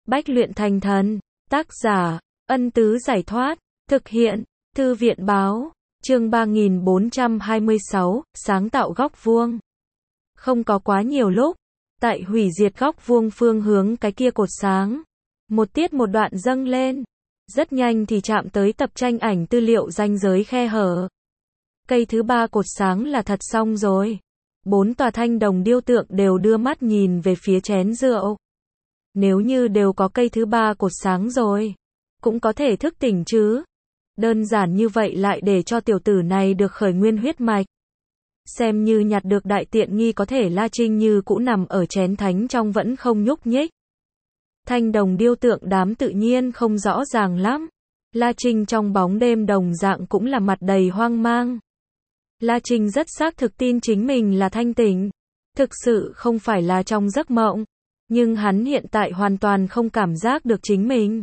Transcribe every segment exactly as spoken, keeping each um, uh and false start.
Bách luyện thành thần. Tác giả, Ân Tứ Giải Thoát. Thực hiện, Thư viện Báo. Chương ba nghìn bốn trăm hai mươi sáu, sáng tạo góc vuông. Không có quá nhiều lúc, tại hủy diệt góc vuông phương hướng cái kia cột sáng. Một tiết một đoạn dâng lên. Rất nhanh thì chạm tới tập tranh ảnh tư liệu ranh giới khe hở. Cây thứ ba cột sáng là thật xong rồi. Bốn tòa thanh đồng điêu tượng đều đưa mắt nhìn về phía chén rượu. Nếu như đều có cây thứ ba cột sáng rồi, cũng có thể thức tỉnh chứ. Đơn giản như vậy lại để cho tiểu tử này được khởi nguyên huyết mạch. Xem như nhặt được đại tiện nghi, có thể La Trinh như cũ nằm ở chén thánh trong vẫn không nhúc nhích. Thanh đồng điêu tượng đám tự nhiên không rõ ràng lắm. La Trinh trong bóng đêm đồng dạng cũng là mặt đầy hoang mang. La Trinh rất xác thực tin chính mình là thanh tỉnh. Thực sự không phải là trong giấc mộng. Nhưng hắn hiện tại hoàn toàn không cảm giác được chính mình.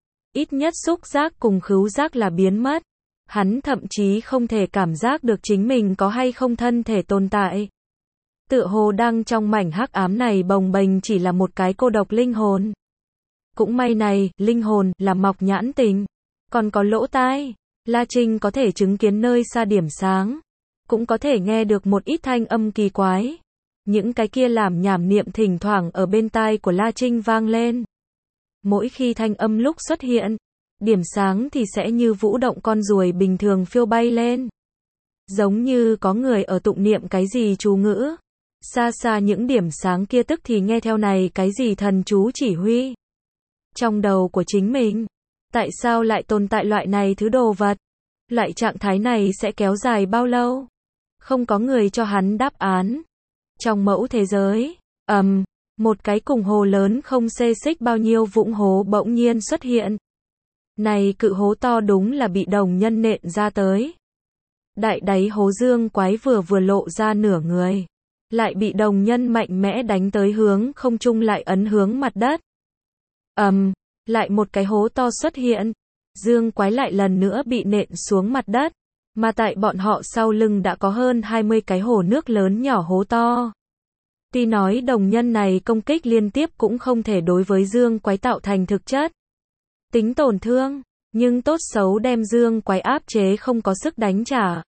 Ít nhất xúc giác cùng khứu giác là biến mất. Hắn thậm chí không thể cảm giác được chính mình có hay không thân thể tồn tại. Tựa hồ đang trong mảnh hắc ám này bồng bềnh chỉ là một cái cô độc linh hồn. Cũng may này, linh hồn là mọc nhãn tình, còn có lỗ tai. La Trinh có thể chứng kiến nơi xa điểm sáng, cũng có thể nghe được một ít thanh âm kỳ quái. Những cái kia làm nhảm niệm thỉnh thoảng ở bên tai của La Trinh vang lên. Mỗi khi thanh âm lúc xuất hiện, điểm sáng thì sẽ như vũ động con ruồi bình thường phiêu bay lên. Giống như có người ở tụng niệm cái gì chú ngữ. Xa xa những điểm sáng kia tức thì nghe theo này cái gì thần chú chỉ huy. Trong đầu của chính mình, tại sao lại tồn tại loại này thứ đồ vật? Loại trạng thái này sẽ kéo dài bao lâu? Không có người cho hắn đáp án. Trong mẫu thế giới, ầm, um, một cái cùng hồ lớn không xê xích bao nhiêu vũng hố bỗng nhiên xuất hiện. Này cự hố to đúng là bị đồng nhân nện ra tới. Đại đáy hố dương quái vừa vừa lộ ra nửa người, lại bị đồng nhân mạnh mẽ đánh tới hướng không trung lại ấn hướng mặt đất. ầm, um, lại một cái hố to xuất hiện. Dương quái lại lần nữa bị nện xuống mặt đất. Mà tại bọn họ sau lưng đã có hơn hai mươi cái hồ nước lớn nhỏ hố to. Tuy nói đồng nhân này công kích liên tiếp cũng không thể đối với dương quái tạo thành thực chất tính tổn thương, nhưng tốt xấu đem dương quái áp chế không có sức đánh trả.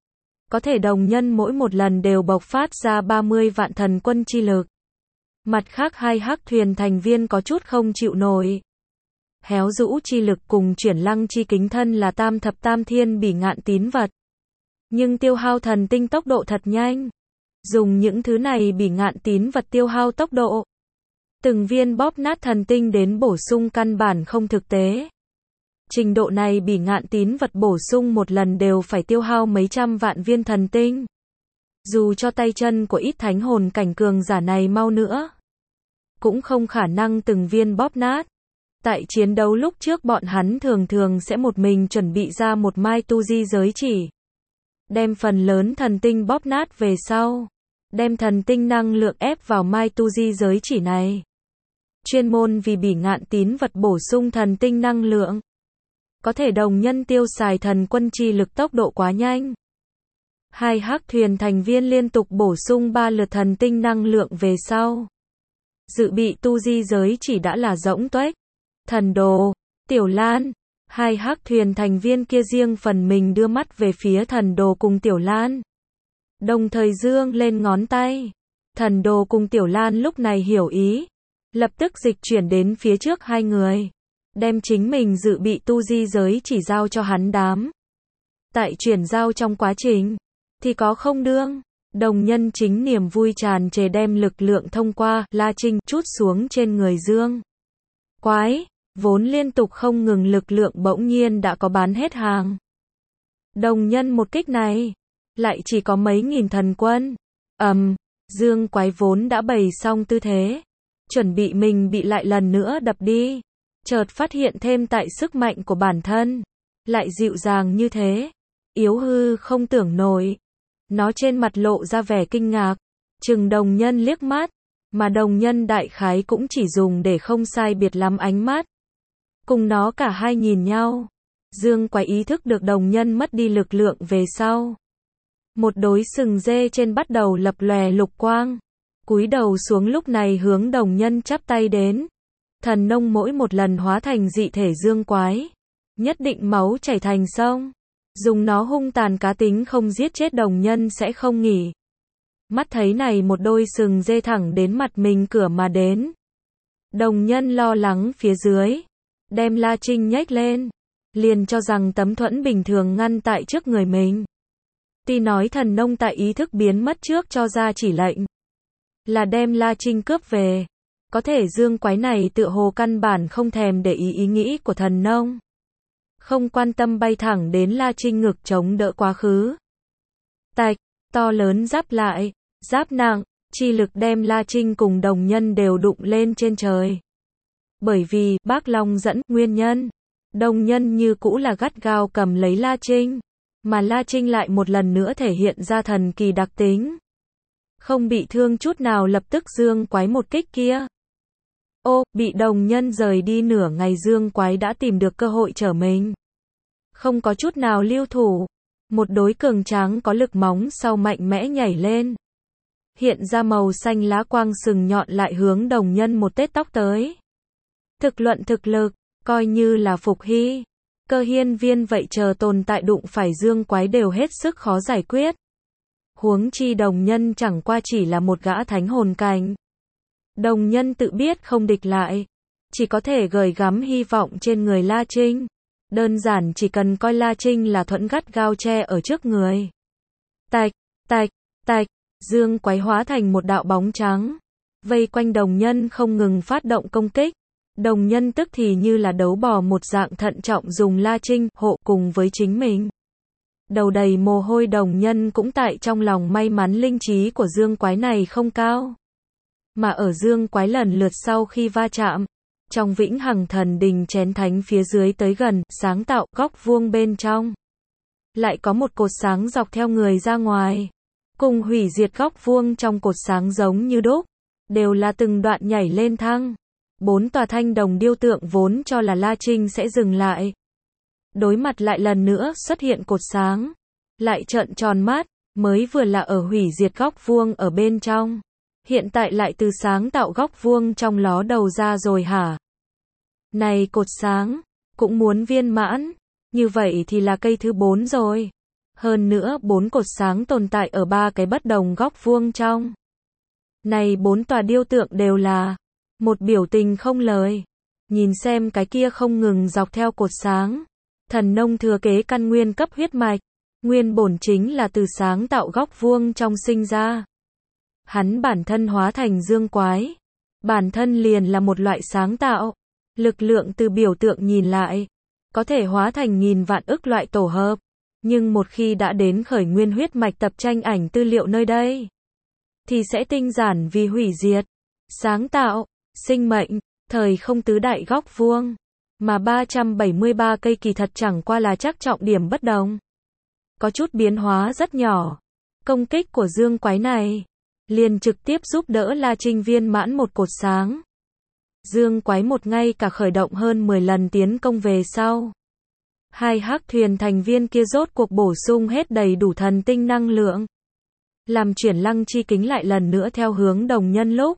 Có thể đồng nhân mỗi một lần đều bộc phát ra ba mươi vạn thần quân chi lực. Mặt khác hai hắc thuyền thành viên có chút không chịu nổi. Héo rũ chi lực cùng chuyển lăng chi kính thân là tam thập tam thiên bỉ ngạn tín vật. Nhưng tiêu hao thần tinh tốc độ thật nhanh. Dùng những thứ này bỉ ngạn tín vật tiêu hao tốc độ. Từng viên bóp nát thần tinh đến bổ sung căn bản không thực tế. Trình độ này bỉ ngạn tín vật bổ sung một lần đều phải tiêu hao mấy trăm vạn viên thần tinh. Dù cho tay chân của ít thánh hồn cảnh cường giả này mau nữa, cũng không khả năng từng viên bóp nát. Tại chiến đấu lúc trước bọn hắn thường thường sẽ một mình chuẩn bị ra một mai tu di giới chỉ. Đem phần lớn thần tinh bóp nát về sau. Đem thần tinh năng lượng ép vào mai tu di giới chỉ này. Chuyên môn vì bỉ ngạn tín vật bổ sung thần tinh năng lượng. Có thể đồng nhân tiêu xài thần quân chi lực tốc độ quá nhanh. Hai hắc thuyền thành viên liên tục bổ sung ba lượt thần tinh năng lượng về sau. Dự bị tu di giới chỉ đã là rỗng tuếch. Thần đồ, Tiểu Lan, hai hắc thuyền thành viên kia riêng phần mình đưa mắt về phía thần đồ cùng Tiểu Lan. Đồng thời dương lên ngón tay. Thần đồ cùng Tiểu Lan lúc này hiểu ý. Lập tức dịch chuyển đến phía trước hai người. Đem chính mình dự bị tu di giới chỉ giao cho hắn đám. Tại chuyển giao trong quá trình, thì có không đương. Đồng nhân chính niềm vui tràn trề đem lực lượng thông qua La Trinh trút xuống trên người dương quái. Vốn liên tục không ngừng lực lượng bỗng nhiên đã có bán hết hàng. Đồng nhân một kích này, lại chỉ có mấy nghìn thần quân. ầm, um, dương quái vốn đã bày xong tư thế, chuẩn bị mình bị lại lần nữa đập đi. Chợt phát hiện thêm tại sức mạnh của bản thân, lại dịu dàng như thế. Yếu hư không tưởng nổi. Nó trên mặt lộ ra vẻ kinh ngạc, chừng đồng nhân liếc mắt, mà đồng nhân đại khái cũng chỉ dùng để không sai biệt lắm ánh mắt. Cùng nó cả hai nhìn nhau. Dương quái ý thức được đồng nhân mất đi lực lượng về sau. Một đôi sừng dê trên bắt đầu lập lòe lục quang. Cúi đầu xuống lúc này hướng đồng nhân chắp tay đến. Thần nông mỗi một lần hóa thành dị thể dương quái, nhất định máu chảy thành sông. Dùng nó hung tàn cá tính không giết chết đồng nhân sẽ không nghỉ. Mắt thấy này một đôi sừng dê thẳng đến mặt mình cửa mà đến. Đồng nhân lo lắng phía dưới, đem La Trinh nhếch lên, liền cho rằng tấm thuẫn bình thường ngăn tại trước người mình. Tuy nói thần nông tại ý thức biến mất trước cho ra chỉ lệnh, là đem La Trinh cướp về. Có thể dương quái này tựa hồ căn bản không thèm để ý ý nghĩ của thần nông. Không quan tâm bay thẳng đến La Trinh ngực chống đỡ quá khứ. Tạch, to lớn giáp lại, giáp nặng, chi lực đem La Trinh cùng đồng nhân đều đụng lên trên trời. Bởi vì, bác Long dẫn, nguyên nhân, đồng nhân như cũ là gắt gao cầm lấy La Trinh, mà La Trinh lại một lần nữa thể hiện ra thần kỳ đặc tính. Không bị thương chút nào lập tức dương quái một kích kia. Ô, bị đồng nhân rời đi nửa ngày dương quái đã tìm được cơ hội trở mình. Không có chút nào lưu thủ. Một đối cường tráng có lực móng sau mạnh mẽ nhảy lên. Hiện ra màu xanh lá quang sừng nhọn lại hướng đồng nhân một tết tóc tới. Thực luận thực lực, coi như là Phục Hy, Cơ Hiên Viên vậy chờ tồn tại đụng phải dương quái đều hết sức khó giải quyết. Huống chi đồng nhân chẳng qua chỉ là một gã thánh hồn cảnh. Đồng nhân tự biết không địch lại, chỉ có thể gửi gắm hy vọng trên người La Trinh. Đơn giản chỉ cần coi La Trinh là thuẫn gắt gao che ở trước người. Tạch, tạch, tạch, dương quái hóa thành một đạo bóng trắng, vây quanh đồng nhân không ngừng phát động công kích. Đồng nhân tức thì như là đấu bò một dạng thận trọng dùng La Trinh hộ cùng với chính mình. Đầu đầy mồ hôi đồng nhân cũng tại trong lòng may mắn linh trí của dương quái này không cao. Mà ở dương quái lần lượt sau khi va chạm, trong vĩnh hằng thần đình chén thánh phía dưới tới gần, sáng tạo góc vuông bên trong. Lại có một cột sáng dọc theo người ra ngoài. Cùng hủy diệt góc vuông trong cột sáng giống như đúc. Đều là từng đoạn nhảy lên thăng. Bốn tòa thanh đồng điêu tượng vốn cho là La Trinh sẽ dừng lại. Đối mặt lại lần nữa xuất hiện cột sáng. Lại trợn tròn mắt, mới vừa là ở hủy diệt góc vuông ở bên trong. Hiện tại lại từ sáng tạo góc vuông trong ló đầu ra rồi hả? Này cột sáng, cũng muốn viên mãn, như vậy thì là cây thứ bốn rồi. Hơn nữa bốn cột sáng tồn tại ở ba cái bất đồng góc vuông trong. Này bốn tòa điêu tượng đều là một biểu tình không lời. Nhìn xem cái kia không ngừng dọc theo cột sáng. Thần nông thừa kế căn nguyên cấp huyết mạch. Nguyên bổn chính là từ sáng tạo góc vuông trong sinh ra. Hắn bản thân hóa thành dương quái. Bản thân liền là một loại sáng tạo. Lực lượng từ biểu tượng nhìn lại. Có thể hóa thành nghìn vạn ức loại tổ hợp. Nhưng một khi đã đến khởi nguyên huyết mạch tập tranh ảnh tư liệu nơi đây. Thì sẽ tinh giản vì hủy diệt. Sáng tạo, sinh mệnh, thời không tứ đại góc vuông. Mà ba trăm bảy mươi ba cây kỳ thật chẳng qua là chắc trọng điểm bất đồng. Có chút biến hóa rất nhỏ. Công kích của dương quái này liền trực tiếp giúp đỡ La Trinh viên mãn một cột sáng. Dương quái một ngay cả khởi động hơn mười lần tiến công về sau. Hai hắc thuyền thành viên kia rốt cuộc bổ sung hết đầy đủ thần tinh năng lượng. Làm chuyển lăng chi kính lại lần nữa theo hướng đồng nhân lúc.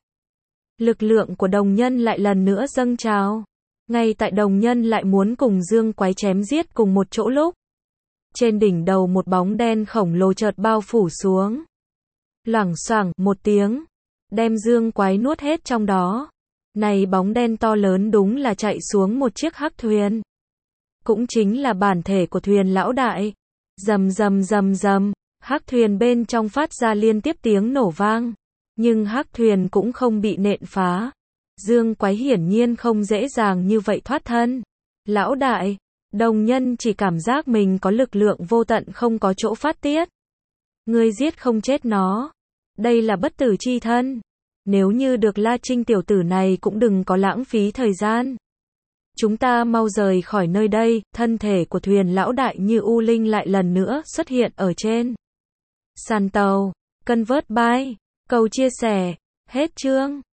Lực lượng của đồng nhân lại lần nữa dâng trào. Ngay tại đồng nhân lại muốn cùng dương quái chém giết cùng một chỗ lúc. Trên đỉnh đầu một bóng đen khổng lồ chợt bao phủ xuống. Loảng xoảng một tiếng. Đem dương quái nuốt hết trong đó. Này bóng đen to lớn đúng là chạy xuống một chiếc hắc thuyền. Cũng chính là bản thể của thuyền lão đại. Rầm rầm rầm rầm. Hắc thuyền bên trong phát ra liên tiếp tiếng nổ vang. Nhưng hắc thuyền cũng không bị nện phá. Dương quái hiển nhiên không dễ dàng như vậy thoát thân. Lão đại, đồng nhân chỉ cảm giác mình có lực lượng vô tận không có chỗ phát tiết. Ngươi giết không chết nó. Đây là bất tử chi thân. Nếu như được La Trinh tiểu tử này cũng đừng có lãng phí thời gian. Chúng ta mau rời khỏi nơi đây. Thân thể của thuyền lão đại như u linh lại lần nữa xuất hiện ở trên sàn tàu. Convert by. Cầu chia sẻ. Hết chương.